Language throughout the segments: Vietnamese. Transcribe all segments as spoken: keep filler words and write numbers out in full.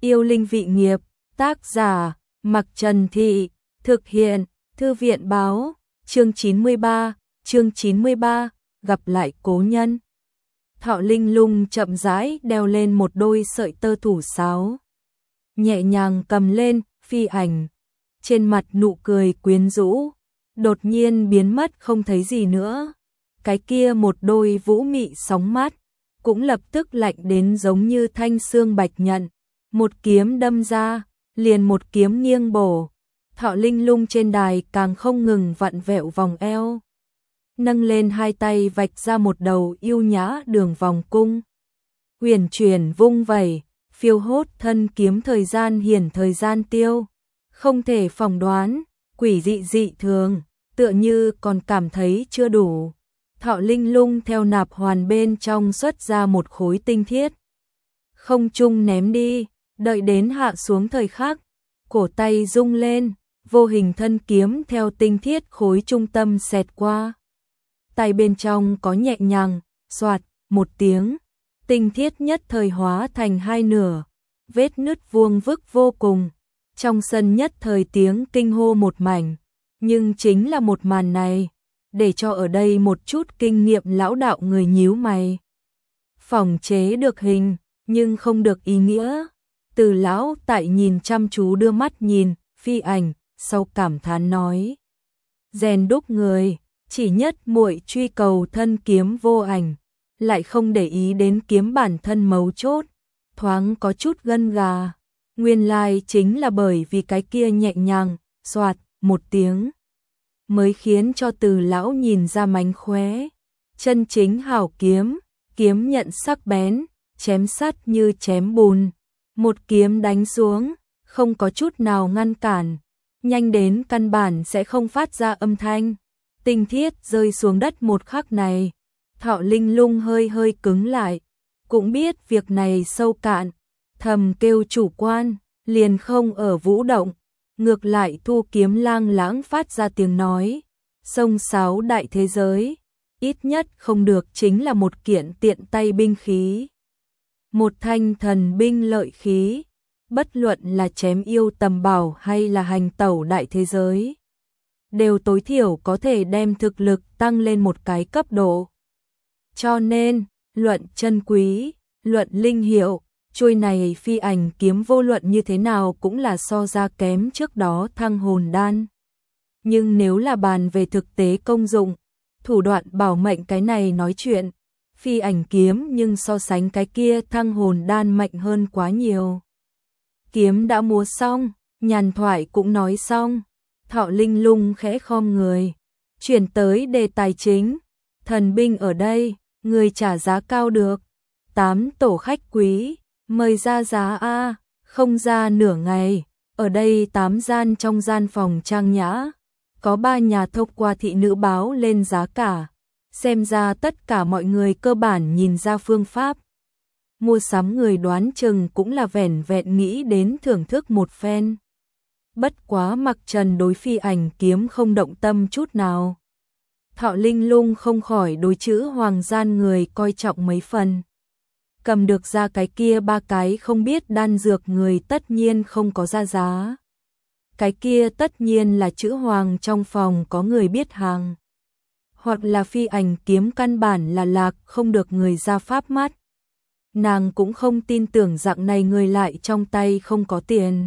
Yêu linh vị nghiệp, tác giả, Mặc Trần Thị, thực hiện, Thư viện báo, chương chín mươi ba, chương chín mươi ba, gặp lại cố nhân. Thọ Linh Lung chậm rãi đeo lên một đôi sợi tơ thủ sáo. Nhẹ nhàng cầm lên, Phi Ảnh. Trên mặt nụ cười quyến rũ, đột nhiên biến mất không thấy gì nữa. Cái kia một đôi vũ mị sóng mắt, cũng lập tức lạnh đến giống như thanh xương bạch nhận. Một kiếm đâm ra, liền một kiếm nghiêng bổ. Thọ Linh Lung trên đài càng không ngừng vặn vẹo vòng eo. Nâng lên hai tay vạch ra một đầu yêu nhã đường vòng cung. Huyền chuyển vung vẩy, phiêu hốt thân kiếm thời gian hiển thời gian tiêu. Không thể phỏng đoán, quỷ dị dị thường, tựa như còn cảm thấy chưa đủ. Thọ Linh Lung theo nạp hoàn bên trong xuất ra một khối tinh thiết. Không trung ném đi, đợi đến hạ xuống thời khắc, cổ tay rung lên, vô hình thân kiếm theo tinh thiết khối trung tâm xẹt qua. Tay bên trong có nhẹ nhàng, xoạt, một tiếng, tinh thiết nhất thời hóa thành hai nửa, vết nứt vuông vức vô cùng. Trong sân nhất thời tiếng kinh hô một mảnh, nhưng chính là một màn này, để cho ở đây một chút kinh nghiệm lão đạo người nhíu mày. Phòng chế được hình, nhưng không được ý nghĩa. Từ lão tại nhìn chăm chú đưa mắt nhìn, Phi Ảnh, sau cảm thán nói. Rèn đúc người, chỉ nhất muội truy cầu thân kiếm vô ảnh, lại không để ý đến kiếm bản thân mấu chốt, thoáng có chút gân gà. Nguyên lai chính là bởi vì cái kia nhẹ nhàng, xoạt, một tiếng, mới khiến cho Từ lão nhìn ra mánh khóe. Chân chính hảo kiếm, kiếm nhận sắc bén, chém sắt như chém bùn. Một kiếm đánh xuống, không có chút nào ngăn cản, nhanh đến căn bản sẽ không phát ra âm thanh. Tinh thiết rơi xuống đất một khắc này, Thọ Linh Lung hơi hơi cứng lại, cũng biết việc này sâu cạn, thầm kêu chủ quan, liền không ở vũ động, ngược lại thu kiếm lang lãng phát ra tiếng nói. Sông sáo đại thế giới, ít nhất không được chính là một kiện tiện tay binh khí. Một thanh thần binh lợi khí, bất luận là chém yêu tầm bảo hay là hành tẩu đại thế giới, đều tối thiểu có thể đem thực lực tăng lên một cái cấp độ. Cho nên, luận chân quý, luận linh hiệu, chuôi này Phi Ảnh kiếm vô luận như thế nào cũng là so ra kém trước đó Thăng Hồn Đan. Nhưng nếu là bàn về thực tế công dụng, thủ đoạn bảo mệnh cái này nói chuyện, Phi Ảnh kiếm nhưng so sánh cái kia Thăng Hồn Đan mạnh hơn quá nhiều. Kiếm đã múa xong, nhàn thoại cũng nói xong, Thọ Linh Lung khẽ khom người, chuyển tới đề tài chính. Thần binh ở đây, người trả giá cao được. Tám tổ khách quý, mời ra giá a, không ra nửa ngày. Ở đây tám gian trong gian phòng trang nhã, có ba nhà thông qua thị nữ báo lên giá cả. Xem ra tất cả mọi người cơ bản nhìn ra phương pháp. Mua sắm người đoán chừng cũng là vẻn vẹn nghĩ đến thưởng thức một phen. Bất quá Mặc Trần đối Phi Ảnh kiếm không động tâm chút nào. Thọ Linh Lung không khỏi đối chữ hoàng gian người coi trọng mấy phần. Cầm được ra cái kia ba cái không biết đan dược người tất nhiên không có ra giá. Cái kia tất nhiên là chữ hoàng trong phòng có người biết hàng. Hoặc là Phi Ảnh kiếm căn bản là lạc không được người ra pháp mắt. Nàng cũng không tin tưởng dạng này người lại trong tay không có tiền.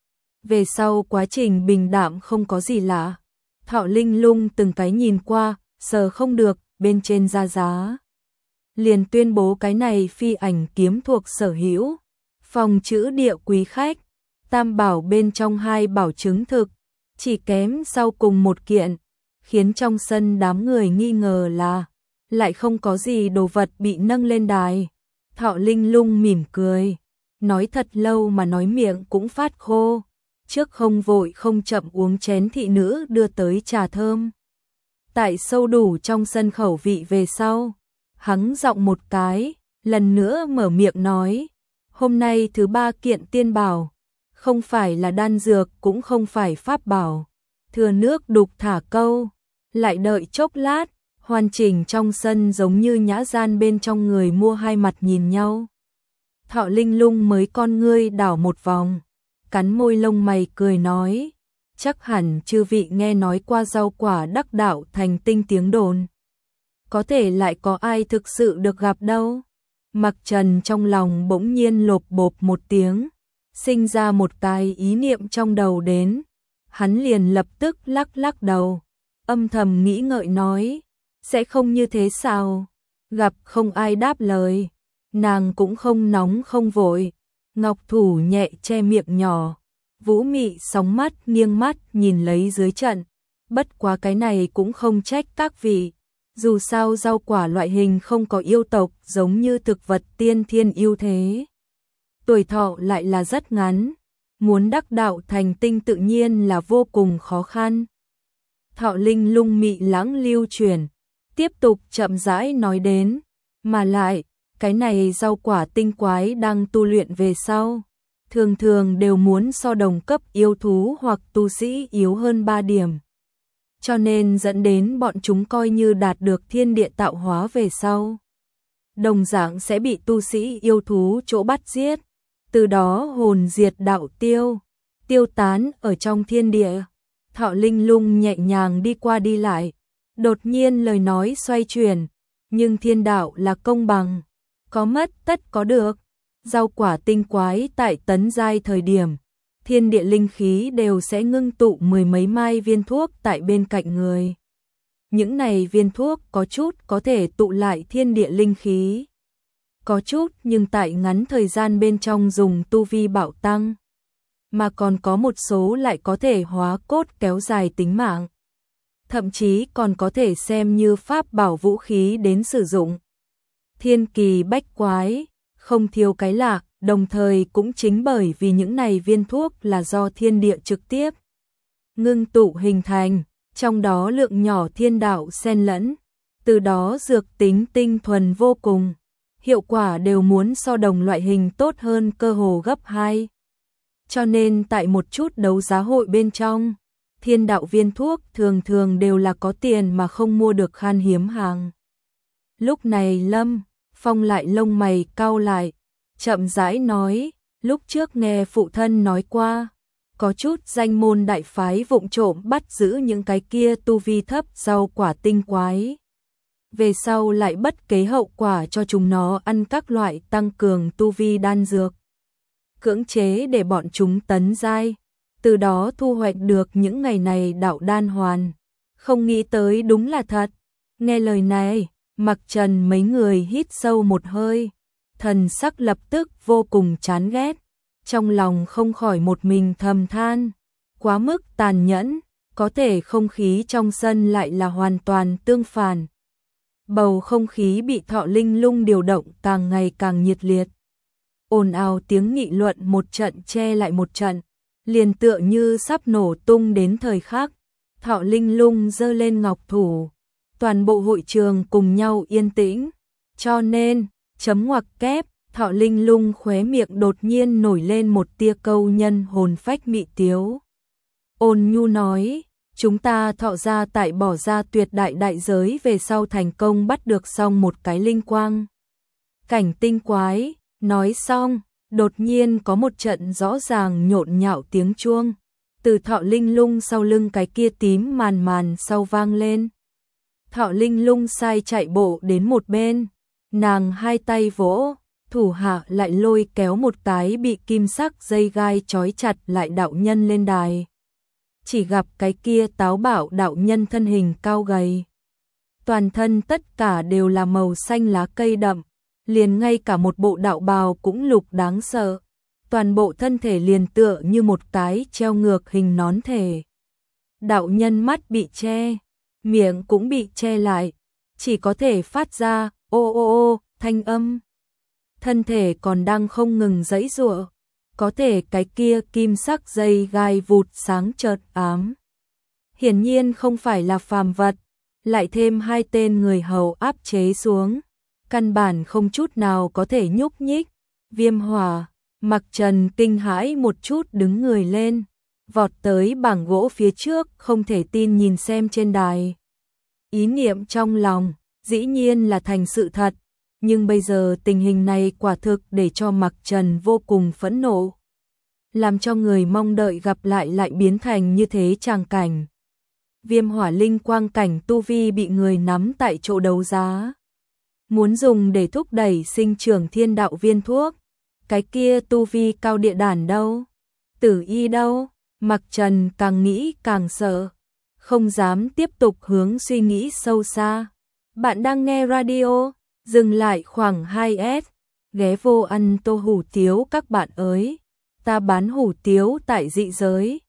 Về sau quá trình bình đạm không có gì lạ. Thọ Linh Lung từng cái nhìn qua, sờ không được, bên trên ra giá. Liền tuyên bố cái này Phi Ảnh kiếm thuộc sở hữu. Phòng chữ địa quý khách, tam bảo bên trong hai bảo chứng thực, chỉ kém sau cùng một kiện, khiến trong sân đám người nghi ngờ là lại không có gì đồ vật bị nâng lên đài. Thọ Linh Lung mỉm cười, nói thật lâu mà nói miệng cũng phát khô, trước không vội không chậm uống chén thị nữ đưa tới trà thơm. Tại sâu đủ trong sân khẩu vị về sau, hắng giọng một cái, lần nữa mở miệng nói, hôm nay thứ ba kiện tiên bảo, không phải là đan dược cũng không phải pháp bảo, thừa nước đục thả câu, lại đợi chốc lát, hoàn chỉnh trong sân giống như nhã gian bên trong người mua hai mặt nhìn nhau. Thọ Linh Lung mới con ngươi đảo một vòng, cắn môi lông mày cười nói, chắc hẳn chư vị nghe nói qua rau quả đắc đạo thành tinh tiếng đồn. Có thể lại có ai thực sự được gặp đâu. Mặc Trần trong lòng bỗng nhiên lộp bộp một tiếng, sinh ra một cái ý niệm trong đầu đến. Hắn liền lập tức lắc lắc đầu, âm thầm nghĩ ngợi nói, sẽ không như thế sao? Gặp không ai đáp lời, nàng cũng không nóng không vội, ngọc thủ nhẹ che miệng nhỏ, Vũ Mị sóng mắt nghiêng mắt nhìn lấy dưới trận, bất quá cái này cũng không trách các vị, dù sao rau quả loại hình không có yêu tộc giống như thực vật tiên thiên yêu thế. Tuổi thọ lại là rất ngắn, muốn đắc đạo thành tinh tự nhiên là vô cùng khó khăn. Thọ Linh Lung mị lãng lưu chuyển, tiếp tục chậm rãi nói đến, mà lại, cái này rau quả tinh quái đang tu luyện về sau, thường thường đều muốn so đồng cấp yêu thú hoặc tu sĩ yếu hơn ba điểm. Cho nên dẫn đến bọn chúng coi như đạt được thiên địa tạo hóa về sau, đồng dạng sẽ bị tu sĩ yêu thú chỗ bắt giết, từ đó hồn diệt đạo tiêu, tiêu tán ở trong thiên địa. Thọ Linh Lung nhẹ nhàng đi qua đi lại, đột nhiên lời nói xoay chuyển, nhưng thiên đạo là công bằng, có mất tất có được. Rau quả tinh quái tại tấn giai thời điểm, thiên địa linh khí đều sẽ ngưng tụ mười mấy mai viên thuốc tại bên cạnh người. Những này viên thuốc có chút có thể tụ lại thiên địa linh khí, có chút nhưng tại ngắn thời gian bên trong dùng tu vi bạo tăng, mà còn có một số lại có thể hóa cốt kéo dài tính mạng, thậm chí còn có thể xem như pháp bảo vũ khí đến sử dụng. Thiên kỳ bách quái, không thiếu cái lạ, đồng thời cũng chính bởi vì những này viên thuốc là do thiên địa trực tiếp ngưng tụ hình thành, trong đó lượng nhỏ thiên đạo xen lẫn, từ đó dược tính tinh thuần vô cùng, hiệu quả đều muốn so đồng loại hình tốt hơn cơ hồ gấp hai. Cho nên tại một chút đấu giá hội bên trong, thiên đạo viên thuốc thường thường đều là có tiền mà không mua được khan hiếm hàng. Lúc này Lâm Phong lại lông mày cau lại, chậm rãi nói, lúc trước nghe phụ thân nói qua, có chút danh môn đại phái vụng trộm bắt giữ những cái kia tu vi thấp rau quả tinh quái. Về sau lại bất kế hậu quả cho chúng nó ăn các loại tăng cường tu vi đan dược, cưỡng chế để bọn chúng tấn giai, từ đó thu hoạch được những ngày này đạo đan hoàn. Không nghĩ tới đúng là thật. Nghe lời này, Mặc Trần mấy người hít sâu một hơi, thần sắc lập tức vô cùng chán ghét, trong lòng không khỏi một mình thầm than, quá mức tàn nhẫn, có thể không khí trong sân lại là hoàn toàn tương phản. Bầu không khí bị Thọ Linh Lung điều động càng ngày càng nhiệt liệt. Ồn ào tiếng nghị luận một trận che lại một trận, liền tựa như sắp nổ tung đến thời khắc. Thọ Linh Lung giơ lên ngọc thủ, toàn bộ hội trường cùng nhau yên tĩnh, cho nên, chấm ngoặc kép, Thọ Linh Lung khóe miệng đột nhiên nổi lên một tia câu nhân hồn phách mị tiếu. Ôn nhu nói, chúng ta Thọ gia tại bỏ ra tuyệt đại đại giới về sau thành công bắt được xong một cái linh quang cảnh tinh quái. Nói xong, đột nhiên có một trận rõ ràng nhộn nhạo tiếng chuông, từ Thọ Linh Lung sau lưng cái kia tím màn màn sau vang lên. Thọ Linh Lung sai chạy bộ đến một bên, nàng hai tay vỗ, thủ hạ lại lôi kéo một cái bị kim sắc dây gai trói chặt lại đạo nhân lên đài. Chỉ gặp cái kia táo bạo đạo nhân thân hình cao gầy, toàn thân tất cả đều là màu xanh lá cây đậm, liền ngay cả một bộ đạo bào cũng lục đáng sợ, toàn bộ thân thể liền tựa như một cái treo ngược hình nón thể. Đạo nhân mắt bị che, miệng cũng bị che lại, chỉ có thể phát ra ô ô ô thanh âm. Thân thể còn đang không ngừng giãy giụa, có thể cái kia kim sắc dây gai vụt sáng chợt ám. Hiển nhiên không phải là phàm vật, lại thêm hai tên người hầu áp chế xuống, căn bản không chút nào có thể nhúc nhích. Viêm Hỏa, Mặc Trần kinh hãi một chút đứng người lên, vọt tới bảng gỗ phía trước, không thể tin nhìn xem trên đài. Ý niệm trong lòng, dĩ nhiên là thành sự thật, Nhưng bây giờ tình hình này quả thực để cho Mạc Trần vô cùng phẫn nộ. Làm cho người mong đợi gặp lại lại biến thành như thế tràng cảnh. Viêm hỏa linh quang cảnh tu vi bị người nắm tại chỗ đấu giá. Muốn dùng để thúc đẩy sinh trưởng thiên đạo viên thuốc. Cái kia tu vi cao địa đản đâu? Tử y đâu? Mạc Trần càng nghĩ càng sợ. Không dám tiếp tục hướng suy nghĩ sâu xa. Bạn đang nghe radio, dừng lại khoảng hai S. Ghé vô ăn tô hủ tiếu các bạn ơi. Ta bán hủ tiếu tại dị giới.